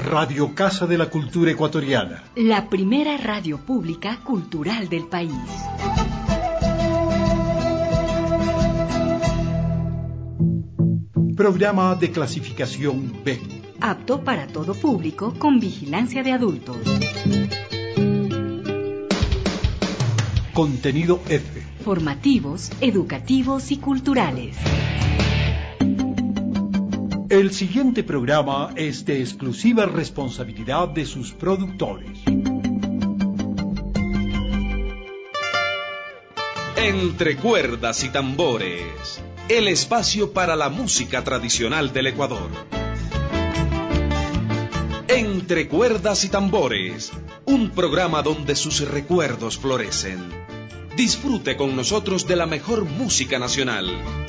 Radio Casa de la Cultura Ecuatoriana. La primera radio pública cultural del país. Programa de clasificación B. Apto para todo público con vigilancia de adultos. Contenido F. Formativos, educativos y culturales. El siguiente programa es de exclusiva responsabilidad de sus productores. Entre cuerdas y tambores, el espacio para la música tradicional del Ecuador. Entre cuerdas y tambores, un programa donde sus recuerdos florecen. Disfrute con nosotros de la mejor música nacional.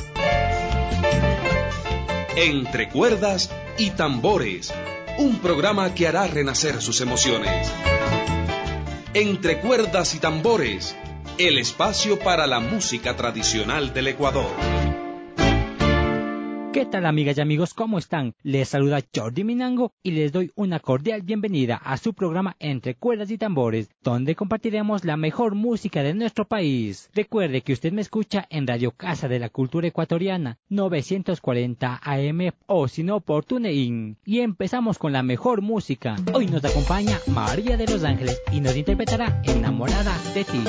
Entre cuerdas y tambores, un programa que hará renacer sus emociones. Entre cuerdas y tambores, el espacio para la música tradicional del Ecuador. ¿Qué tal, amigas y amigos? ¿Cómo están? Les saluda Jordi Minango y les doy una cordial bienvenida a su programa Entre Cuerdas y Tambores, donde compartiremos la mejor música de nuestro país. Recuerde que usted me escucha en Radio Casa de la Cultura Ecuatoriana, 940 AM o si no por TuneIn. Y empezamos con la mejor música. Hoy nos acompaña María de los Ángeles y nos interpretará Enamorada de ti.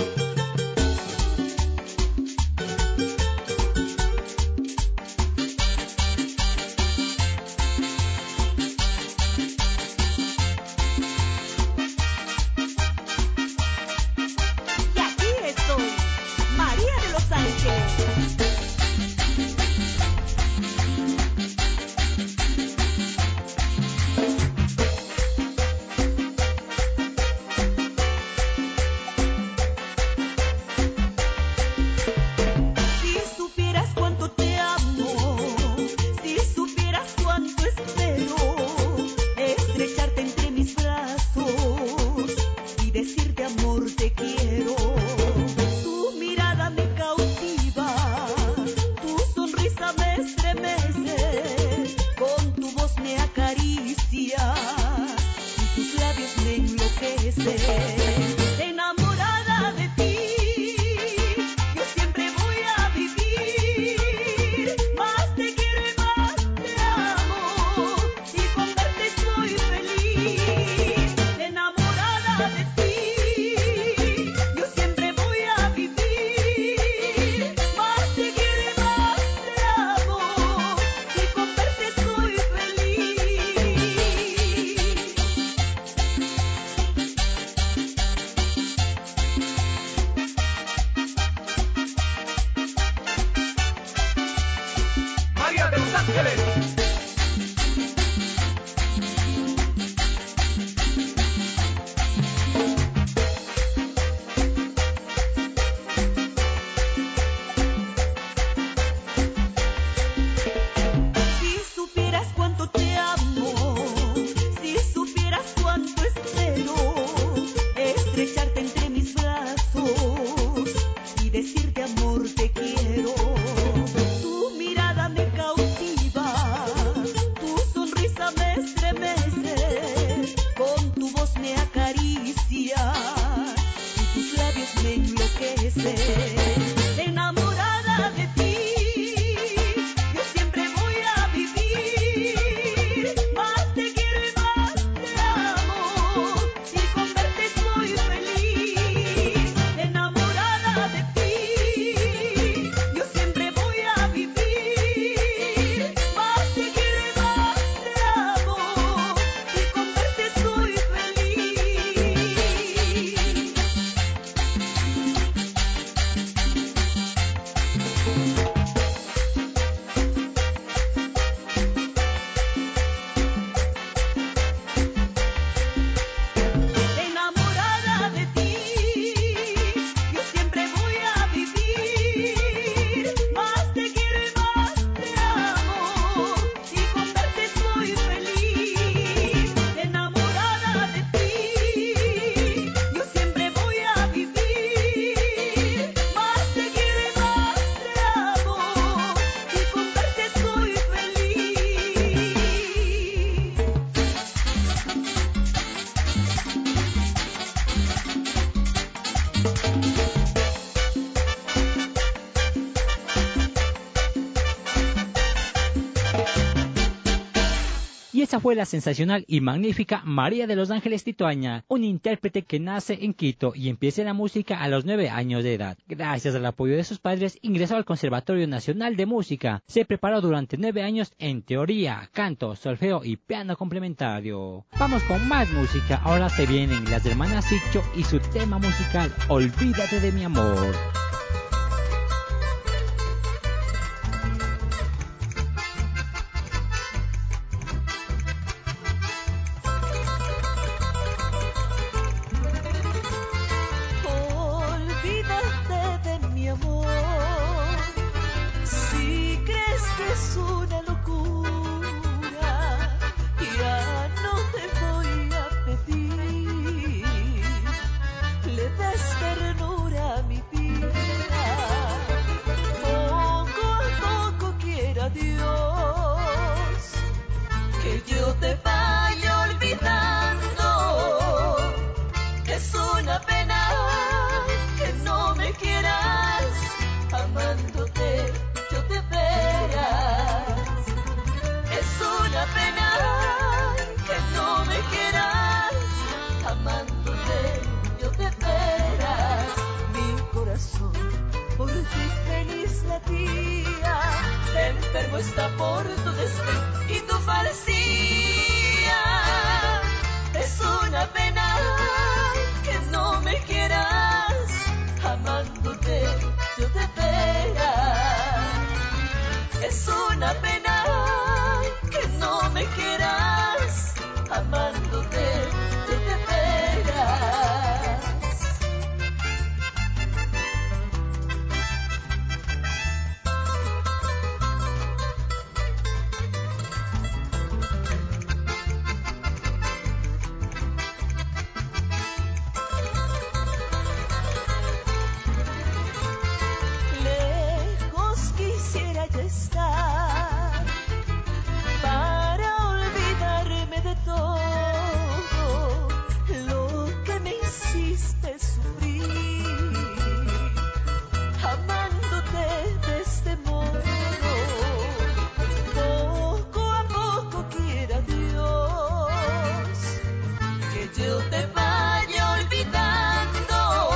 Decirte amor te quiero, tu mirada me cautiva. Esa fue la sensacional y magnífica María de los Ángeles Titoaña, un intérprete que nace en Quito y empieza en la música a los 9 años de edad. Gracias al apoyo de sus padres, ingresó al Conservatorio Nacional de Música. Se preparó durante 9 años en teoría, canto, solfeo y piano complementario. Vamos con más música. Ahora se vienen las hermanas Siccho y su tema musical Olvídate de mi amor. Es una locura, ya no te voy a pedir, le des ternura a mi vida, poco a poco quiera Dios, que yo te vaya olvidando, es una pena que no me quieras, amándote yo te verás, es una pena que no me quieras, amándote yo te verás, mi corazón por ti feliz latía, enfermo está por tu desdén y tu falsía, es una pena que no me quieras, amándote yo te verás. Es una pena que no me quieras, amándote yo te verás. Lejos quisiera ya estar para olvidarme de todo lo que me hiciste sufrir, amándote de este modo, poco a poco quiera Dios, que yo te vaya olvidando,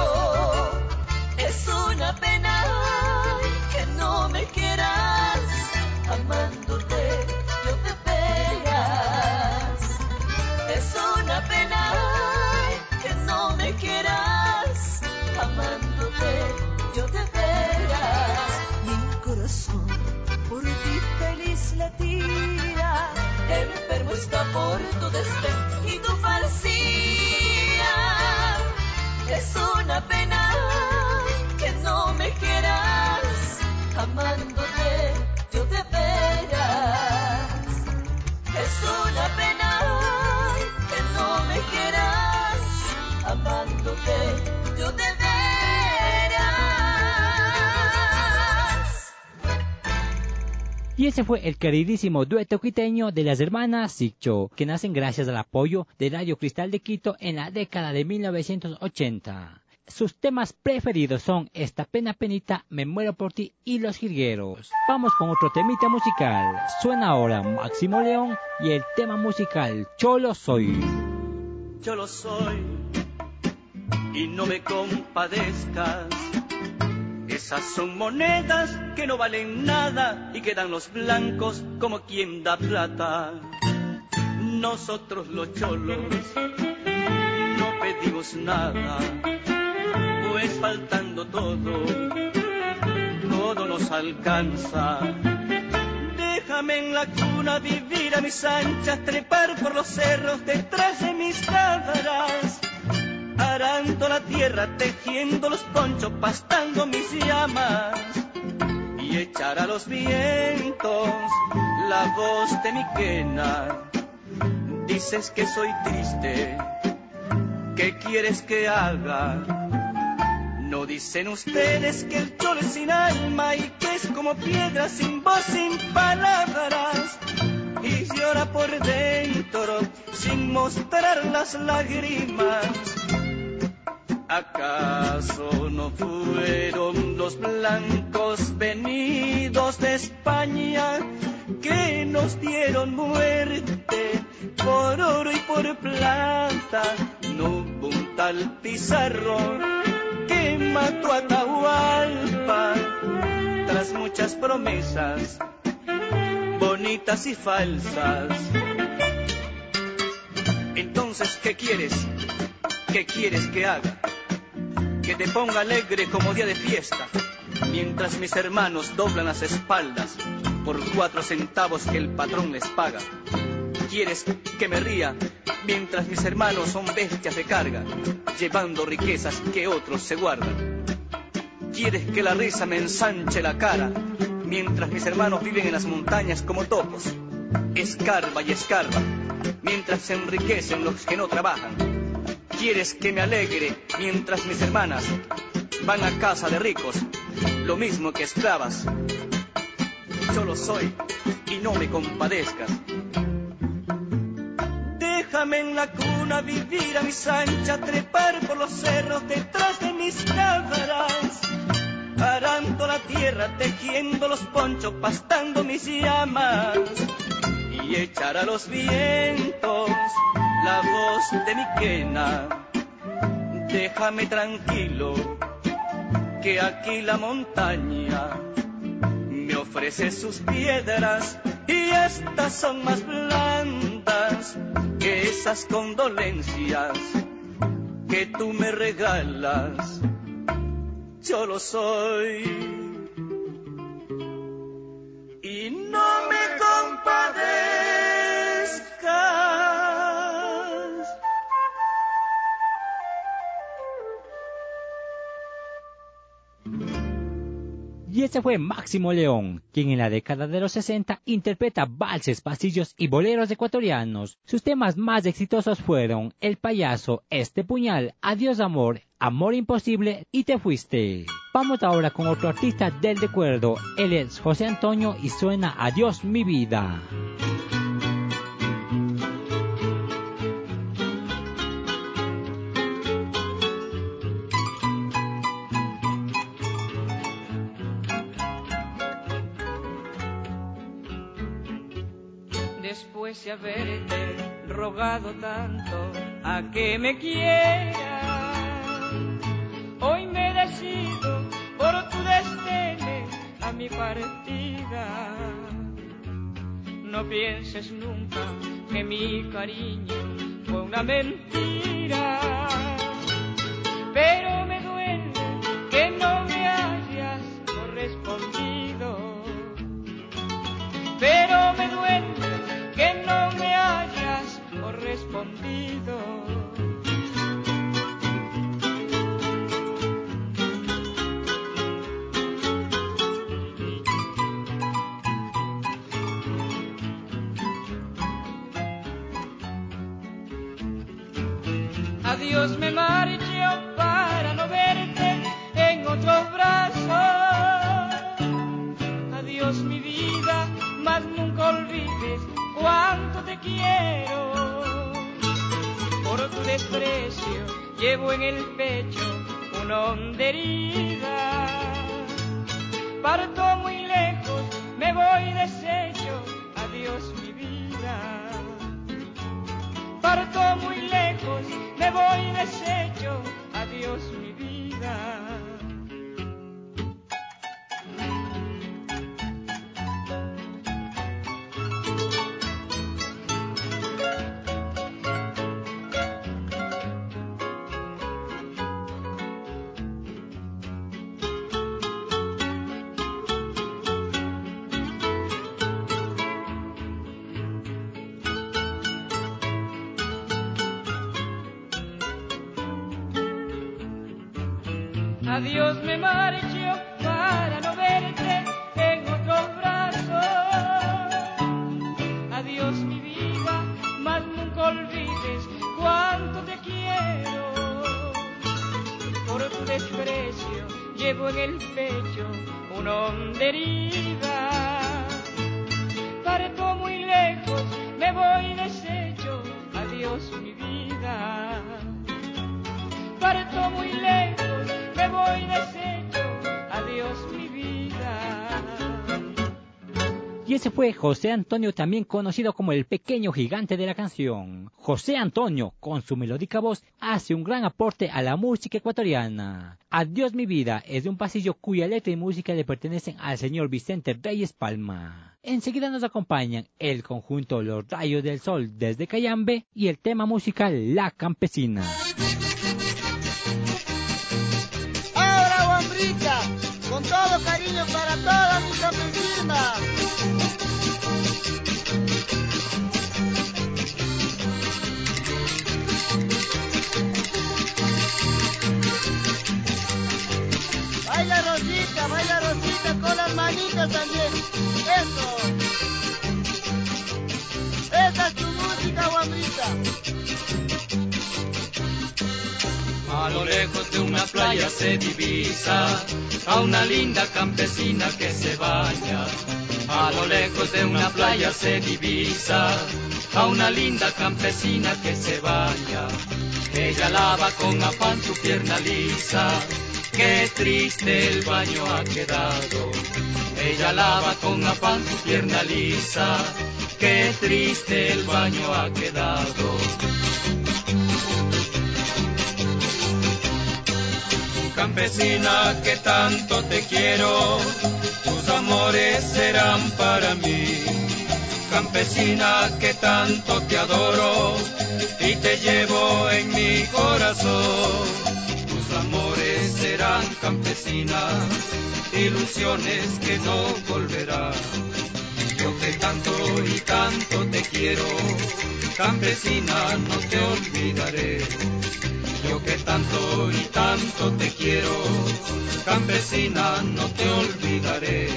es una pena que no me quieras, amándote yo te verás, es una pena que no me quieras, amándote yo te verás, mi corazón por ti feliz latía, enfermo está por tu desdén y tu falsía, es una pena que no me quieras, amándote yo te verás, es una pena que no me quieras, amándote yo te verás. Y ese fue el queridísimo dueto quiteño de las hermanas Siccho, que nacen gracias al apoyo de Radio Cristal de Quito en la década de 1980. Sus temas preferidos son Esta pena penita, Me muero por ti y Los Jilgueros. Vamos con otro temita musical. Suena ahora Máximo León y el tema musical Cholo Soy. Cholo soy y no me compadezcas, esas son monedas que no valen nada y quedan los blancos como quien da plata. Nosotros los cholos no pedimos nada, pues faltando todo nos alcanza. Déjame en la cuna vivir a mis anchas, trepar por los cerros detrás de mis cabras, arando la tierra, tejiendo los ponchos, pastando mis llamas, y echar a los vientos la voz de mi quena. Dices que soy triste, ¿qué quieres que haga? ¿No dicen ustedes que el cholo es sin alma y que es como piedra sin voz, sin palabras? Y llora por dentro sin mostrar las lágrimas. ¿Acaso no fueron los blancos venidos de España que nos dieron muerte por oro y por plata. No hubo un tal Pizarro que mató a Atahualpa tras muchas promesas bonitas y falsas. Entonces, ¿qué quieres? ¿Qué quieres que haga? Que te ponga alegre como día de fiesta, mientras mis hermanos doblan las espaldas por 4 centavos que el patrón les paga. ¿Quieres que me ría mientras mis hermanos son bestias de carga, llevando riquezas que otros se guardan? ¿Quieres que la risa me ensanche la cara mientras mis hermanos viven en las montañas como topos? Escarba y escarba mientras se enriquecen los que no trabajan. ¿Quieres que me alegre mientras mis hermanas van a casa de ricos, lo mismo que esclavas? Yo lo soy y no me compadezcas. Déjame en la cuna vivir a mis anchas, trepar por los cerros detrás de mis cabras, arando la tierra, tejiendo los ponchos, pastando mis llamas, y echar a los vientos la voz de mi quena. Déjame tranquilo, que aquí la montaña me ofrece sus piedras, y estas son más blandas que esas condolencias que tú me regalas. Yo lo soy y no me compadezcas. Y ese fue Máximo León, quien en la década de los 60 interpreta valses, pasillos y boleros ecuatorianos. Sus temas más exitosos fueron El Payaso, Este Puñal, Adiós Amor, Amor Imposible y Te Fuiste. Vamos ahora con otro artista del recuerdo. Él es José Antonio y suena Adiós mi vida. Después de haberte rogado tanto a que me quieras, hoy me decido por tu destino a mi partida. No pienses nunca que mi cariño fue una mentira, pero me duele que no me hayas correspondido. Pero me duele que no me hayas correspondido. Adiós me marcho para no verte en otros brazos. Adiós mi vida, mas nunca olvides cuánto te quiero. Por tu desprecio llevo en el pecho una honda herida. Parto muy lejos, me voy deshecho, adiós mi vida. Parto muy lejos, me voy deshecho, adiós mi vida. Adiós me marcho para no verte en otros brazos. Adiós mi vida, mas nunca olvides cuánto te quiero. Por tu desprecio llevo en el pecho una honda herida. Parto muy lejos, me voy deshecho, adiós mi vida. Parto muy lejos, me voy deshecho, adiós mi vida. Y Y ese fue José Antonio, también conocido como el pequeño gigante de la canción. José Antonio, con su melódica voz, hace un gran aporte a la música ecuatoriana. Adiós mi vida es de un pasillo cuya letra y música le pertenecen al señor Vicente Reyes Palma. Enseguida nos acompañan el conjunto Los Rayos del Sol desde Cayambe y el tema musical La Campesina. Ahora Guambrica, con todo cariño para todas mis campesinas. Baila Rosita con las manitas también. Eso. Esa es tu música, Guambrita. A lo lejos de una playa se divisa a una linda campesina que se baña. A lo lejos de una playa se divisa a una linda campesina que se baña. Ella lava con afán su pierna lisa. Qué triste el baño ha quedado. Ella lava con afán su pierna lisa. Qué triste el baño ha quedado. Campesina, que tanto te quiero, tus amores serán para mí. Campesina, que tanto te adoro y te llevo en mi corazón. Tus amores serán, campesina, ilusiones que no volverán. Yo que tanto y tanto te quiero, campesina, no te olvidaré. Yo que tanto y tanto te quiero, campesina, no te olvidaré.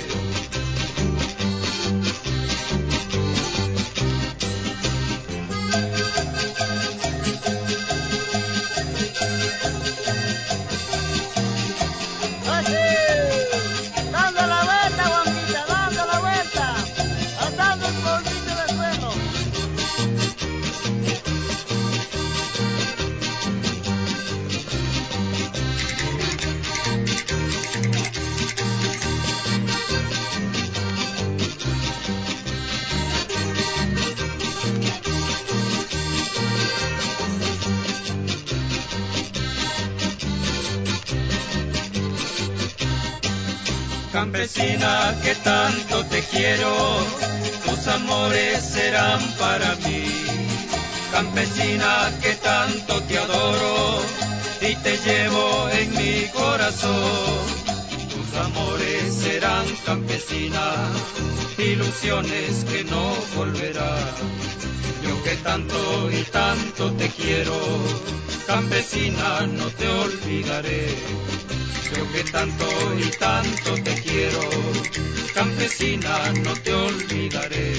Campesina, que tanto te quiero, tus amores serán para mí. Campesina, que tanto te adoro y te llevo en mi corazón. Tus amores serán, campesina, ilusiones que no volverán. Yo que tanto y tanto te quiero, campesina, no te olvidaré. Yo que tanto y tanto te quiero, campesina, no te olvidaré.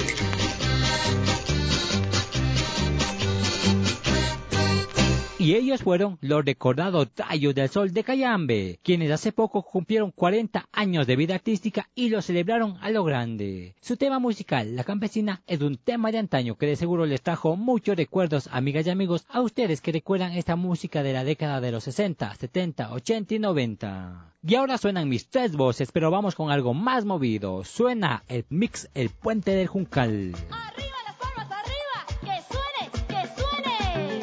Y ellos fueron los recordados Rayos del Sol de Cayambe, quienes hace poco cumplieron 40 años de vida artística y lo celebraron a lo grande. Su tema musical, La Campesina, es un tema de antaño que de seguro les trajo muchos recuerdos, amigas y amigos, a ustedes que recuerdan esta música de la década de los 60, 70, 80 y 90. Y ahora suenan mis tres voces, pero vamos con algo más movido. Suena el mix El Puente del Juncal. ¡Arriba las palmas, arriba! ¡Que suene, que suene!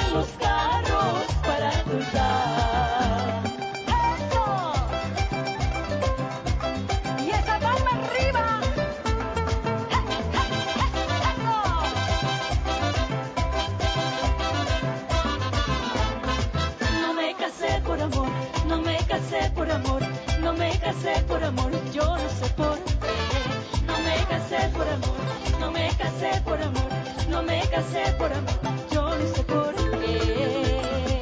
suenan los carros para cruzar. ¡Eso! ¡Y esa palma arriba! No me casé por amor, no me casé por amor, no me casé por amor, yo no sé por qué. No me casé por amor, no me casé por amor, no me casé por amor, yo no sé por qué.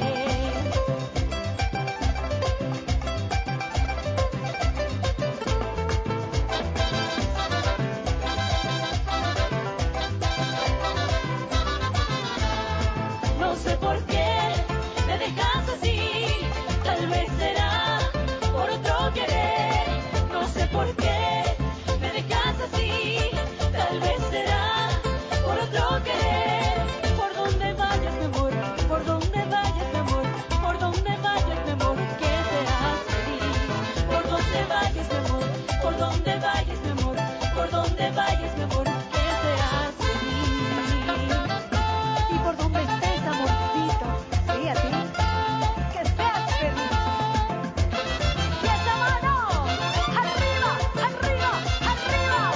No sé por qué me dejas así, tal vez será por otro querer. No sé por qué me dejas así, tal vez será por otro querer. Por donde vayas mi amor, por donde vayas mi amor, por donde vayas mi amor, que seas feliz. Por donde vayas mi amor, por donde vayas mi amor, por donde vayas mi amor, que seas feliz. Y por donde estés, amorcito, sí, a ti, que seas feliz. Y esa mano, arriba, arriba, arriba,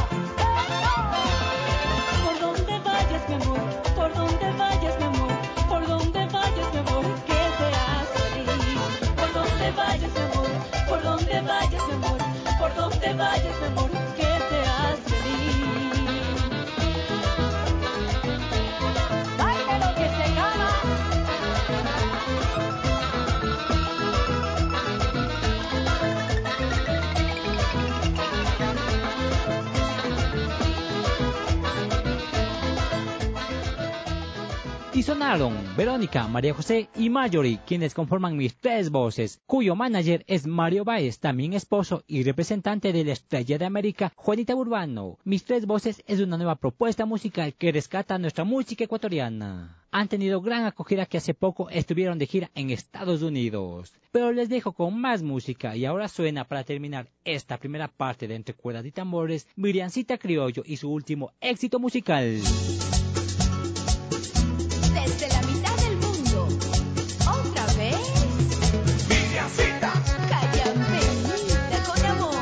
eso. Por donde vayas, mi amor, por donde vayas, mi amor, por donde vayas, mi amor, que seas feliz. Por donde vayas, mi amor, por donde vayas, mi amor, por donde vayas, mi amor, que seas feliz. Baile lo que se llama. Y sonaron Verónica, María José y Marjorie, quienes conforman Mis Tres Voces, cuyo manager es Mario Báez, también esposo y representante de la estrella de América, Juanita Urbano. Mis Tres Voces es una nueva propuesta musical que rescata nuestra música ecuatoriana. Han tenido gran acogida que hace poco estuvieron de gira en Estados Unidos. Pero les dejo con más música y ahora suena para terminar esta primera parte de Entre Cuerdas y Tambores, Miriancita Criollo y su último éxito musical. Desde la mitad del mundo, otra vez, Miriancita. Callambenita con amor.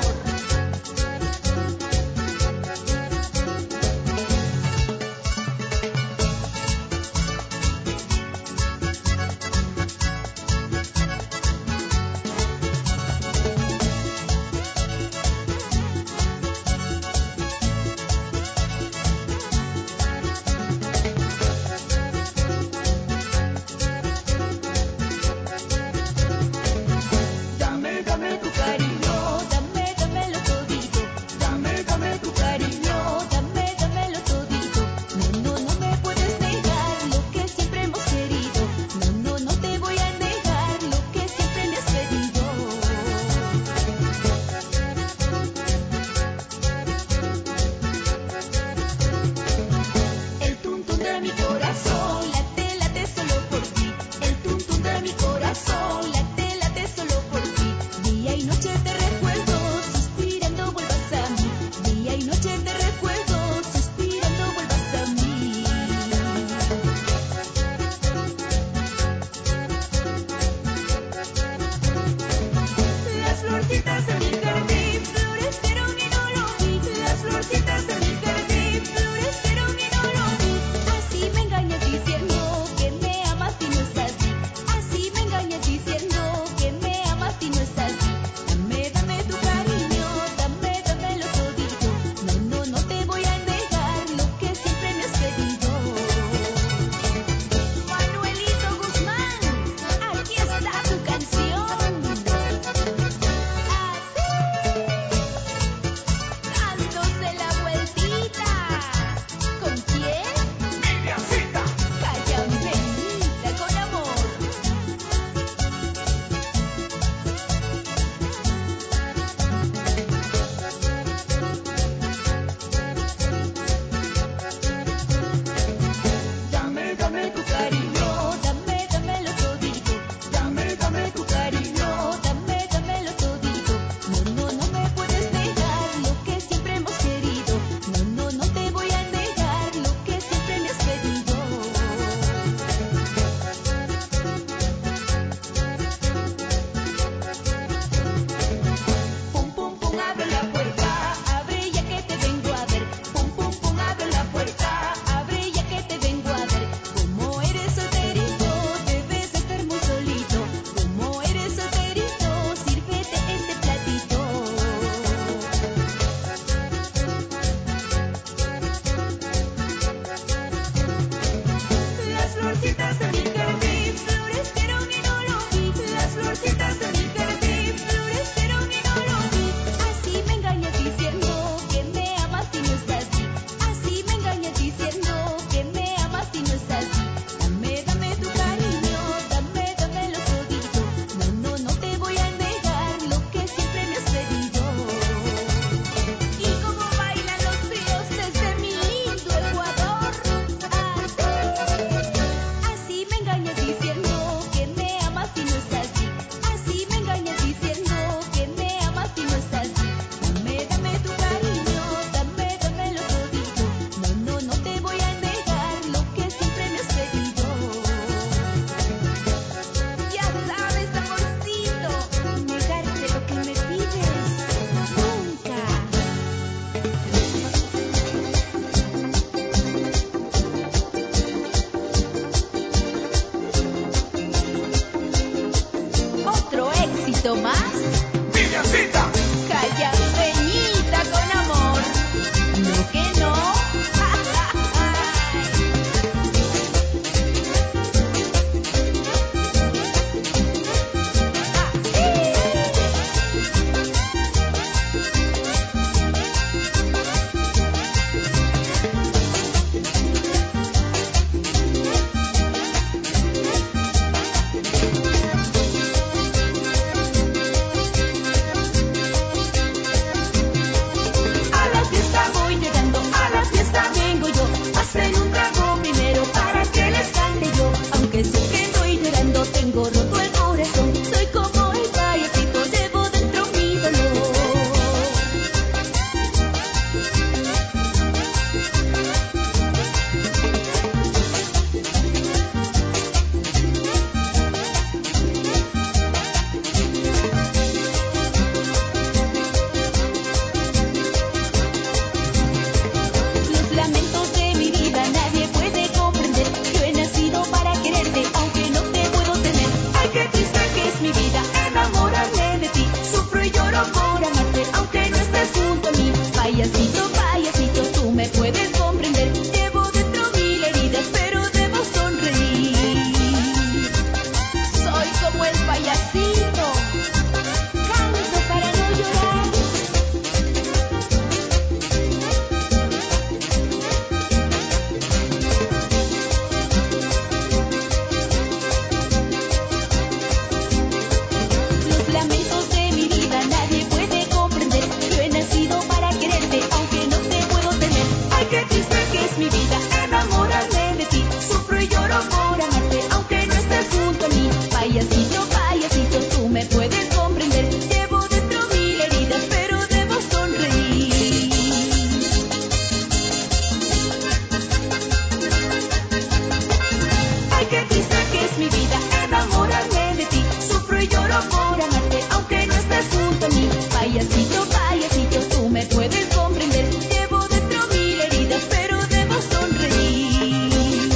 que es mi vida enamorarme de ti. Sufro y lloro por amarte, aunque no estés junto a mí. Payasito, payasito, tú me puedes comprender. Llevo dentro mil heridas, pero debo sonreír.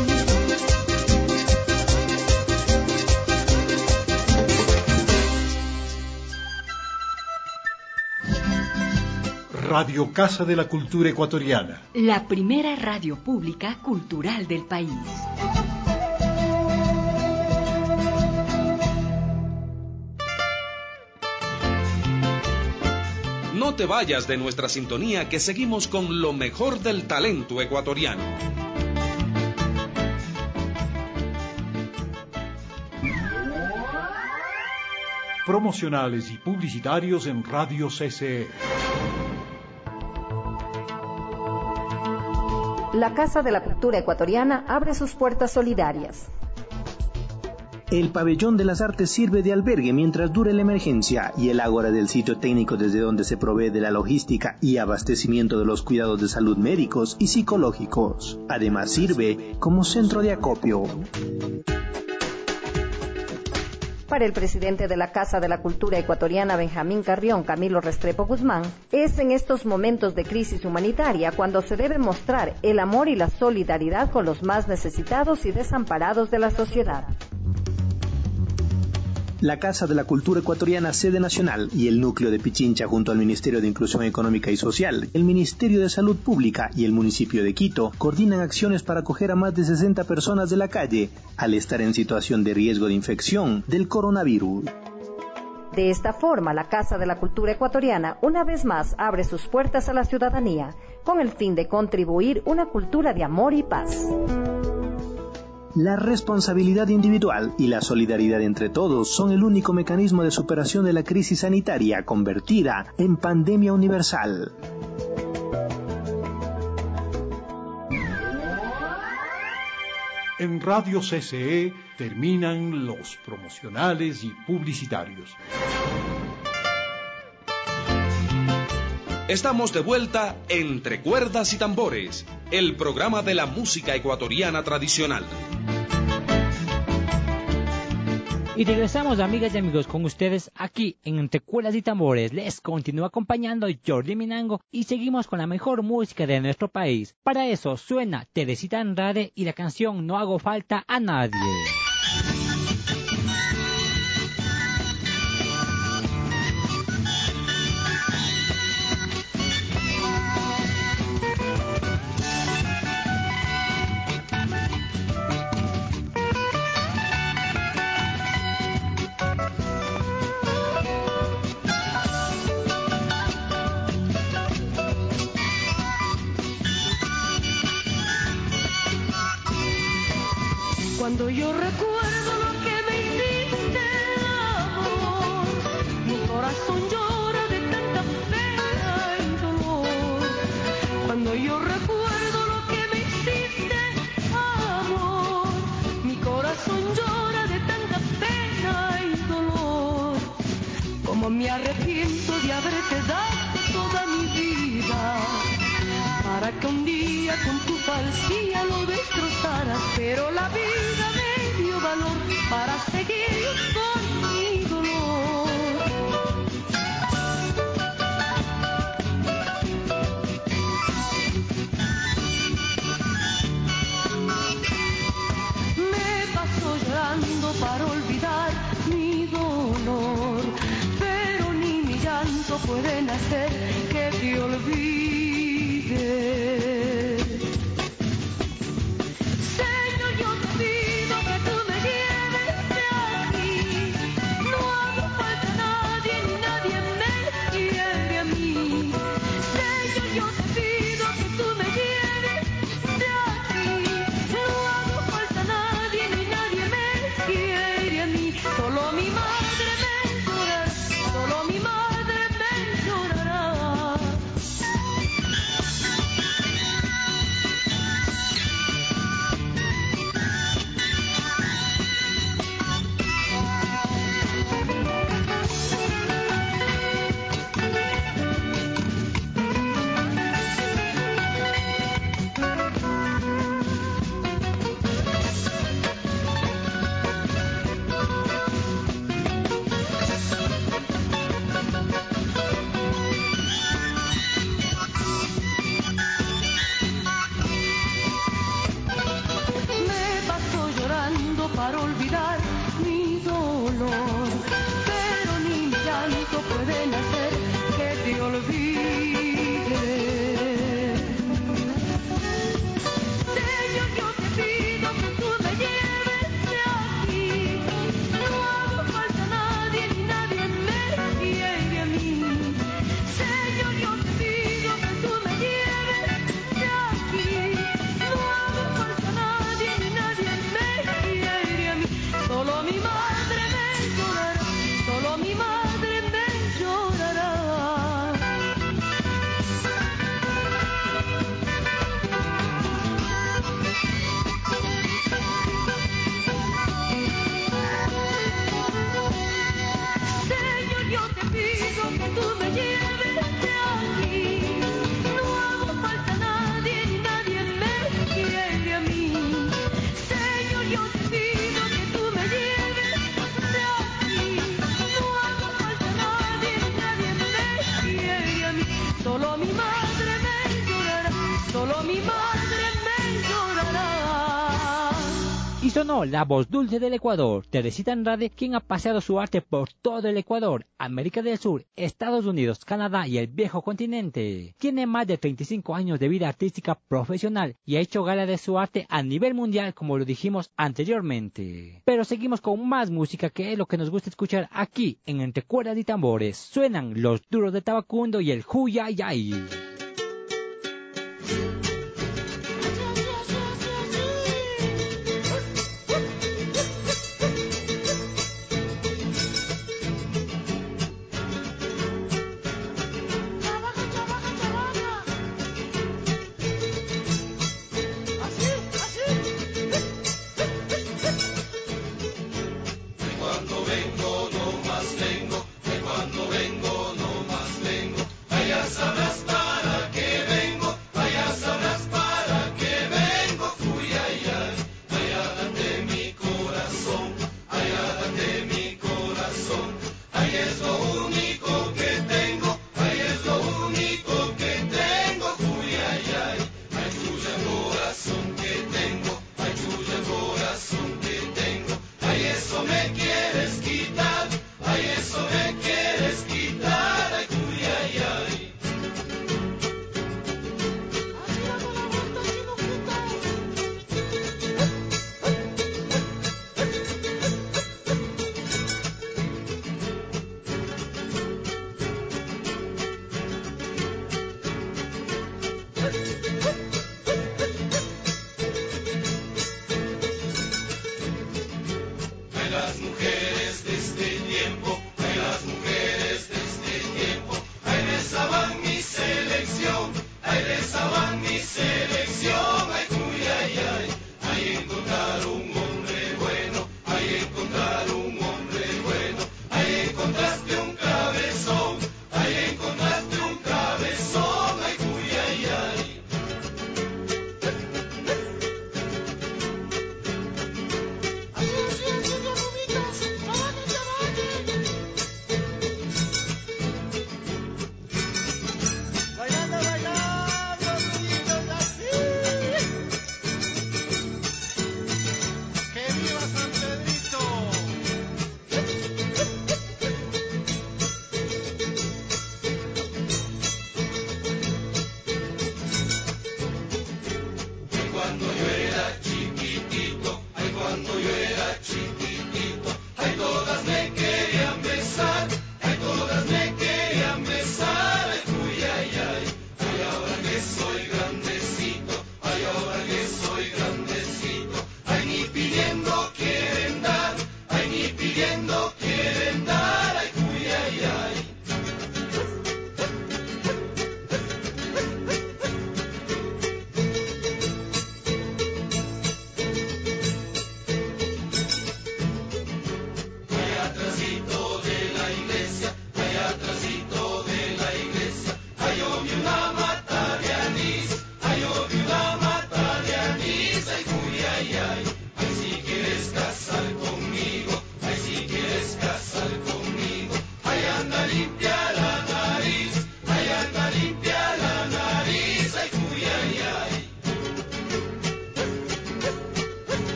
Radio Casa de la Cultura Ecuatoriana. La primera radio pública cultural del país. No te vayas de nuestra sintonía, que seguimos con lo mejor del talento ecuatoriano. Promocionales y publicitarios en Radio CCE. La Casa de la Cultura Ecuatoriana abre sus puertas solidarias. El Pabellón de las Artes sirve de albergue mientras dure la emergencia y el ágora del sitio técnico desde donde se provee de la logística y abastecimiento de los cuidados de salud médicos y psicológicos. Además sirve como centro de acopio. Para el presidente de la Casa de la Cultura Ecuatoriana, Benjamín Carrión, Camilo Restrepo Guzmán, es en estos momentos de crisis humanitaria cuando se debe mostrar el amor y la solidaridad con los más necesitados y desamparados de la sociedad. La Casa de la Cultura Ecuatoriana, sede nacional, y el núcleo de Pichincha junto al Ministerio de Inclusión Económica y Social, el Ministerio de Salud Pública y el municipio de Quito coordinan acciones para acoger a más de 60 personas de la calle al estar en situación de riesgo de infección del coronavirus. De esta forma, la Casa de la Cultura Ecuatoriana una vez más abre sus puertas a la ciudadanía con el fin de contribuir una cultura de amor y paz. La responsabilidad individual y la solidaridad entre todos son el único mecanismo de superación de la crisis sanitaria convertida en pandemia universal. En Radio CCE terminan los promocionales y publicitarios. Estamos de vuelta entre cuerdas y tambores, el programa de la música ecuatoriana tradicional. Y regresamos, amigas y amigos, con ustedes aquí en Entre Cuerdas y Tambores. Les continúa acompañando Jordi Minango y seguimos con la mejor música de nuestro país. Para eso suena Teresita Andrade y la canción No hago falta a nadie. Cuando yo recuerdo lo que me hiciste, amor, mi corazón llora de tanta pena y dolor. Cuando yo recuerdo lo que me hiciste, amor, mi corazón llora de tanta pena y dolor. Como me arrepiento de haberte dado toda mi vida, para que un día con tu falsía lo destrozaras, pero la vida me dio valor para seguir con mi dolor. Me paso llorando para olvidar mi dolor, pero ni mi llanto pueden hacer que te olvide. Aquí sonó la voz dulce del Ecuador, Teresita Andrade, quien ha paseado su arte por todo el Ecuador, América del Sur, Estados Unidos, Canadá y el viejo continente. Tiene más de 35 años de vida artística profesional y ha hecho gala de su arte a nivel mundial, como lo dijimos anteriormente. Pero seguimos con más música, que es lo que nos gusta escuchar aquí en Entre Cuerdas y Tambores. Suenan Los Duros de Tabacundo y el Huyayay.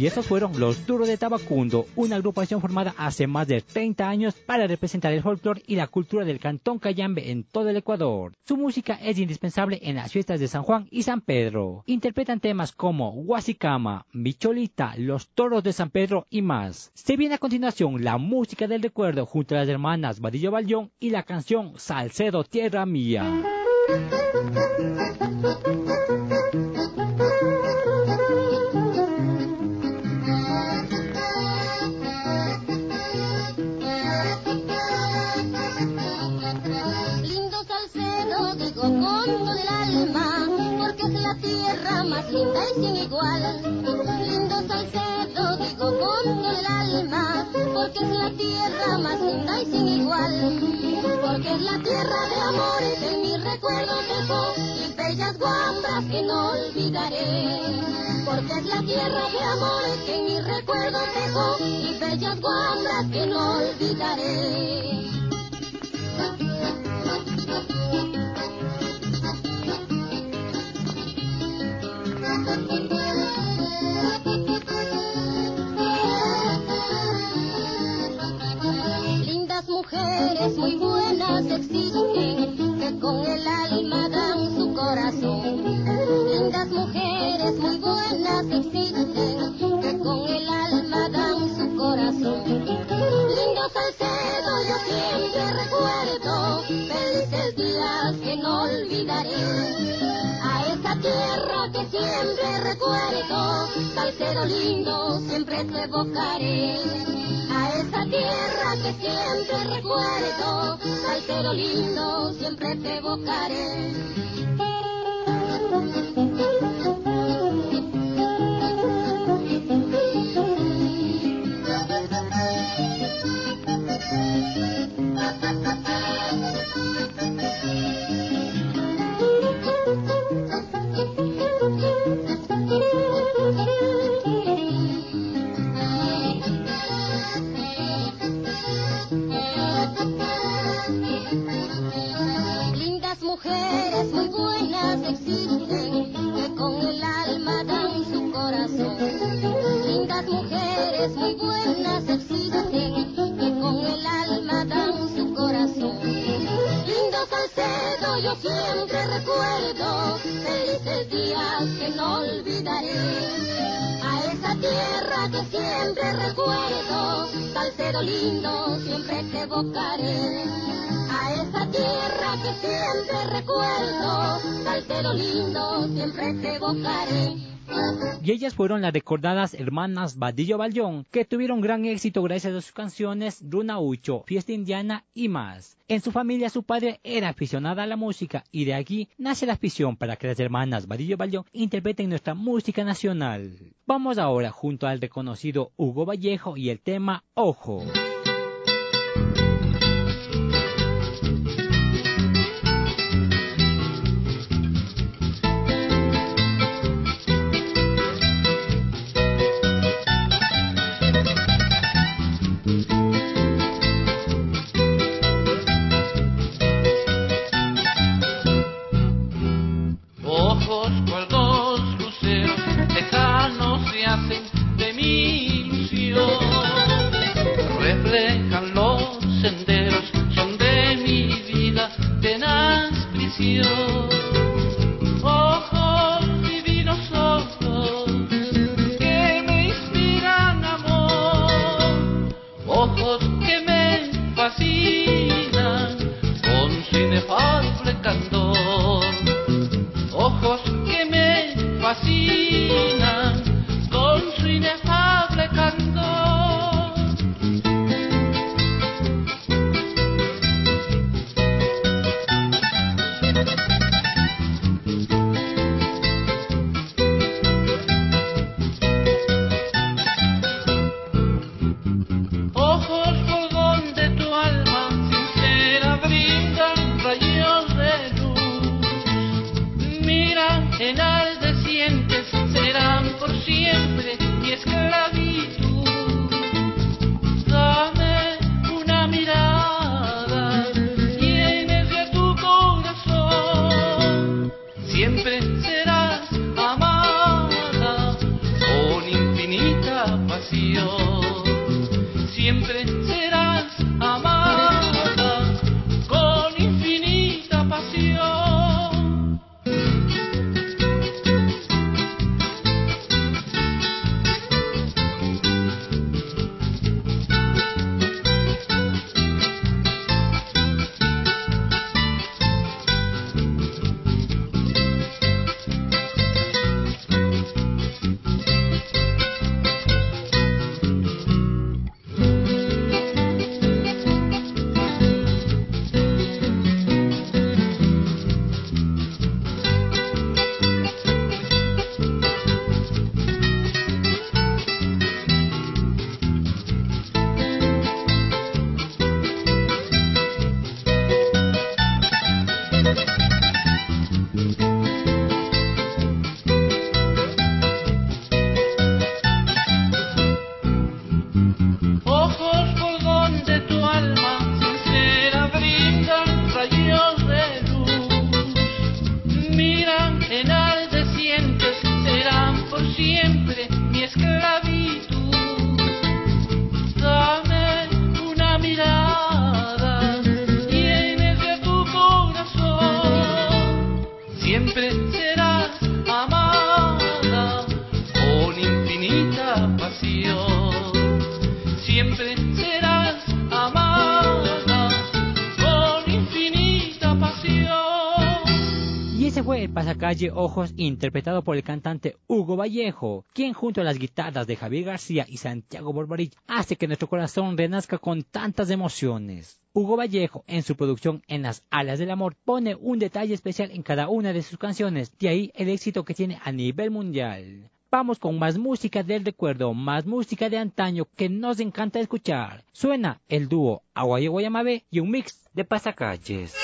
Y esos fueron Los Duros de Tabacundo, una agrupación formada hace más de 30 años para representar el folclore y la cultura del Cantón Cayambe en todo el Ecuador. Su música es indispensable en las fiestas de San Juan y San Pedro. Interpretan temas como Huasicama, Micholita, Los Toros de San Pedro y más. Se viene a continuación la música del recuerdo junto a las hermanas Vadillo Ballón y la canción Salcedo Tierra Mía. Lindo Salcedo, digo con todo el alma, porque es la tierra más linda y sin igual. Lindo Salcedo, digo con todo el alma, porque es la tierra más linda y sin igual. Porque es la tierra de amores que en mi recuerdo dejó y bellas guambras que no olvidaré. Porque es la tierra de amores que en mi recuerdo dejó y bellas guambras que no olvidaré. Lindas mujeres muy buenas existen, que con el alma dan su corazón. Lindas mujeres muy buenas existen, que con el alma dan su corazón. Lindo Salcedo, yo siempre recuerdo felices días que no olvidaré. A esa tierra que siempre recuerdo, Salcedo lindo, siempre te evocaré. A esa tierra que siempre recuerdo, Salcedo lindo, siempre te evocaré. Lindas mujeres muy buenas existen, que con el alma dan su corazón. Lindas mujeres muy buenas existen, que con el alma dan su corazón. Lindo Salcedo, yo siempre recuerdo felices días que no olvidaré. A esa tierra que siempre recuerdo, Salcedo lindo, siempre te evocaré. A esa tierra que siempre recuerdo, Salcedo lindo, siempre te evocaré. Y ellas fueron las recordadas hermanas Vadillo Ballón, que tuvieron gran éxito gracias a sus canciones Runa Ucho, Fiesta Indiana y más. En su familia su padre era aficionado a la música y de aquí nace la afición para que las hermanas Vadillo Ballón interpreten nuestra música nacional. Vamos ahora junto al reconocido Hugo Vallejo y el tema Ojo. Reflejan los senderos, son de mi vida tenaz prisión. Ojos, divinos ojos, que me inspiran amor. Ojos que me fascinan con su inefable candor. Ojos que me fascinan con su inefable candor. Ojos polvón de tu alma sincera brindan rayos de luz. Miran enardecientes, serán por siempre mi esclavitud. Dame una mirada, tienes de tu corazón. Siempre serás amada con infinita pasión. Siempre serás amada con infinita pasión. Y ese fue el Pasacalle Ojos, interpretado por el cantante Hugo Vallejo, quien junto a las guitarras de Javier García y Santiago Borbarich hace que nuestro corazón renazca con tantas emociones. Hugo Vallejo, en su producción En las alas del amor, pone un detalle especial en cada una de sus canciones, de ahí el éxito que tiene a nivel mundial. Vamos con más música del recuerdo, más música de antaño que nos encanta escuchar. Suena el dúo Aguayo Guayamabe y un mix de Pasacalles.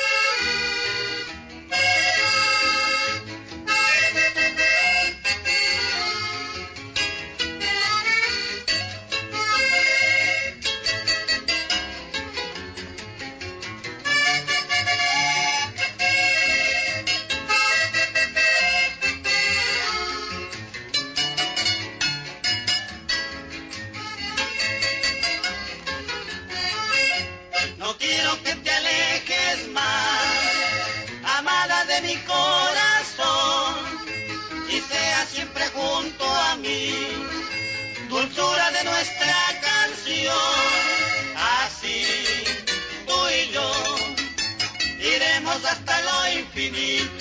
No quiero que te alejes más, amada de mi corazón, y seas siempre junto a mí, dulzura de nuestra canción. Así tú y yo iremos hasta lo infinito.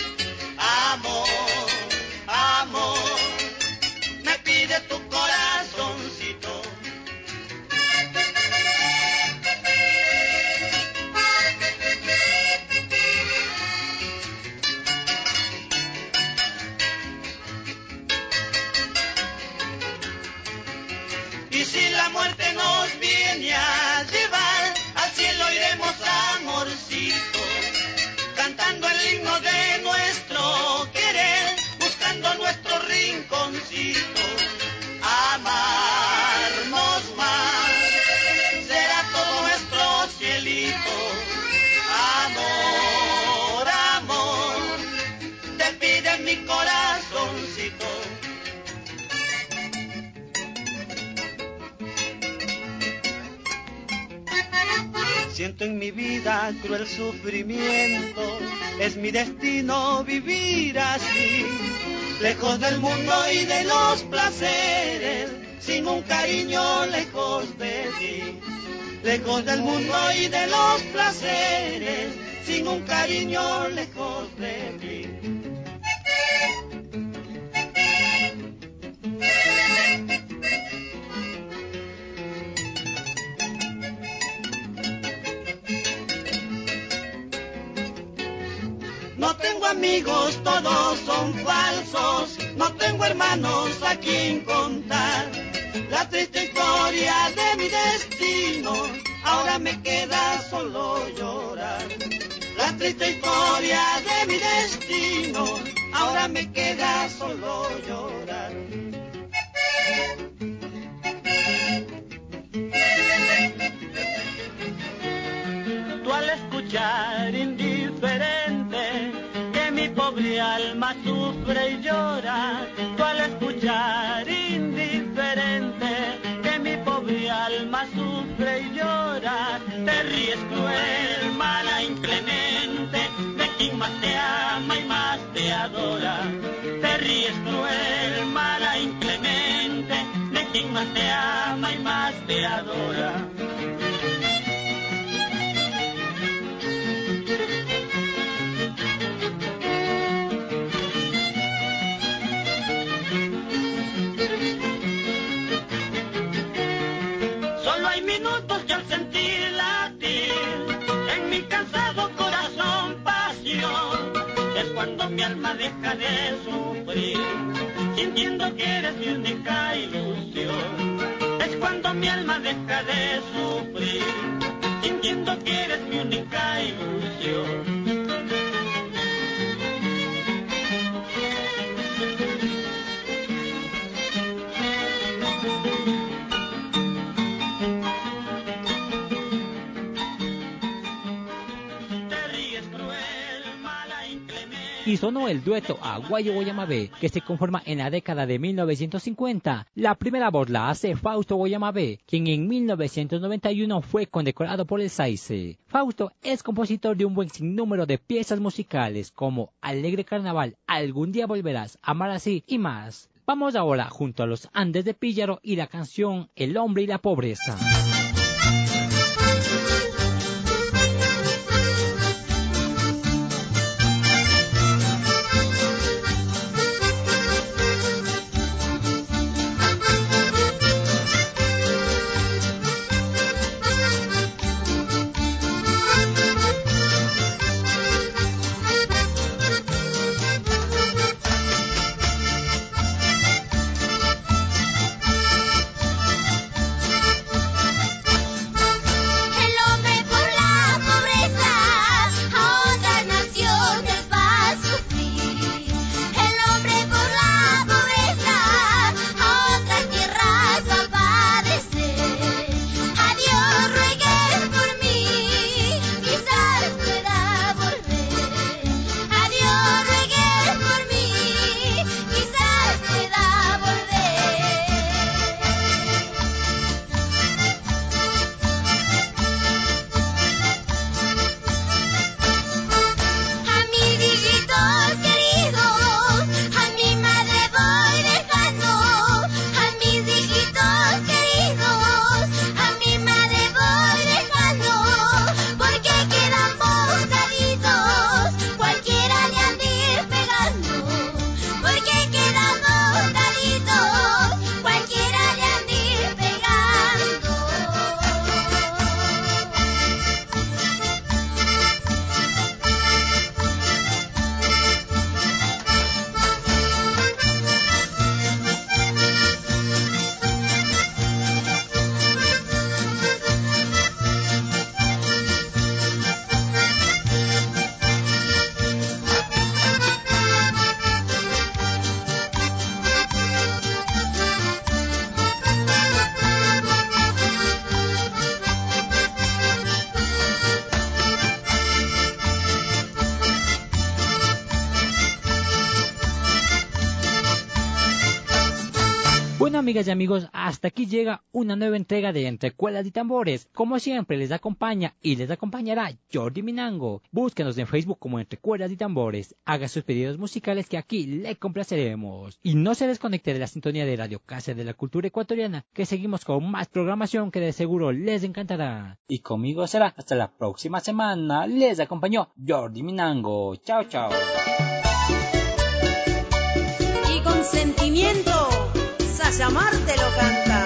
Amor, amor, me pide tu corazoncito. Y si la muerte nos viene a llevar, al cielo iremos, amorcito, cantando el himno de nuestro querer, buscando nuestro rinconcito. Amarnos más, será todo nuestro cielito. Amor, amor, te pide mi corazoncito. Siento en mi vida cruel sufrimiento, es mi destino vivir así, lejos del mundo y de los placeres, sin un cariño lejos de ti. Lejos del mundo y de los placeres, sin un cariño lejos de ti. No tengo amigos, todos son falsos. No tengo hermanos a quien contar. La triste historia de mi destino, ahora me queda solo llorar. La triste historia de mi destino, ahora me queda solo llorar. Tú al escuchar indiferente que mi pobre alma sufre y llora, tú al escuchar indiferente que mi pobre alma sufre y llora, te ríes cruel, mala, inclemente, de quien más te ama y más te adora. Te ríes cruel, mala, inclemente, de quien más te ama y más te adora. Solo hay minutos que al sentir latir en mi cansado corazón pasión, es cuando mi alma deja de sufrir, sintiendo que eres mi única ilusión. Es cuando mi alma deja de sufrir, sintiendo que eres mi única ilusión. y sonó el dueto Aguayo Guayamabé, que se conforma en la década de 1950. La primera voz la hace Fausto Guayamabé, quien en 1991 fue condecorado por el SAICE. Fausto es compositor de un buen sinnúmero de piezas musicales como Alegre Carnaval, Algún día volverás, Amar así y más. Vamos ahora junto a los Andes de Píllaro y la canción El hombre y la pobreza. Bueno, amigas y amigos, hasta aquí llega una nueva entrega de Entre Cuerdas y Tambores. Como siempre, les acompaña y les acompañará Jordi Minango. Búsquenos en Facebook como Entre Cuerdas y Tambores. Haga sus pedidos musicales que aquí le complaceremos. Y no se desconecte de la sintonía de Radio Casa de la Cultura Ecuatoriana, que seguimos con más programación que de seguro les encantará. Y conmigo será hasta la próxima semana. Les acompañó Jordi Minango. Chao, chao. Y con sentimiento, Sasha Marte lo canta.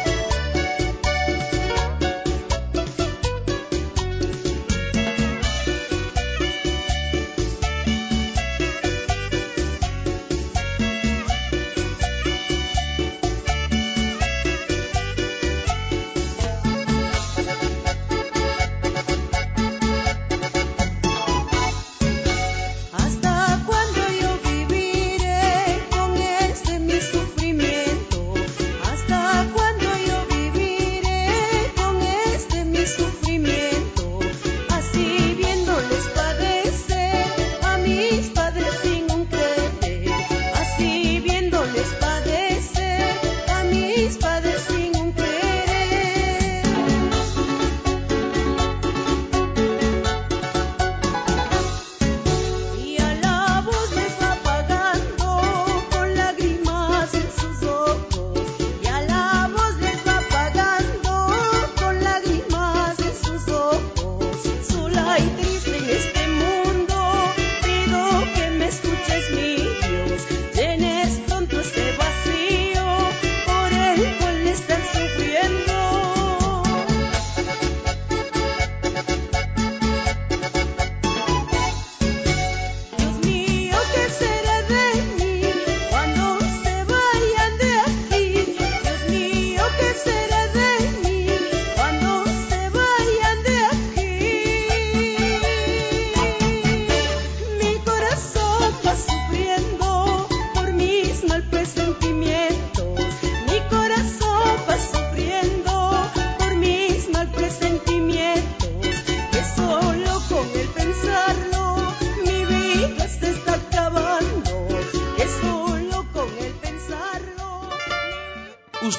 ¿Hasta cuándo yo viviré con este mi sufrimiento? ¿Hasta cuándo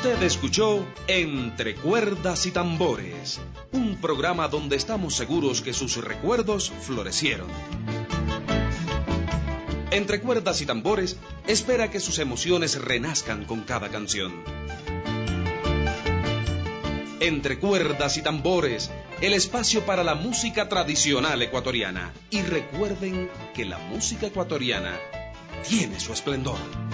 Usted escuchó Entre Cuerdas y Tambores, un programa donde estamos seguros que sus recuerdos florecieron. Entre Cuerdas y Tambores espera que sus emociones renazcan con cada canción. Entre Cuerdas y Tambores, el espacio para la música tradicional ecuatoriana. Y recuerden que la música ecuatoriana tiene su esplendor.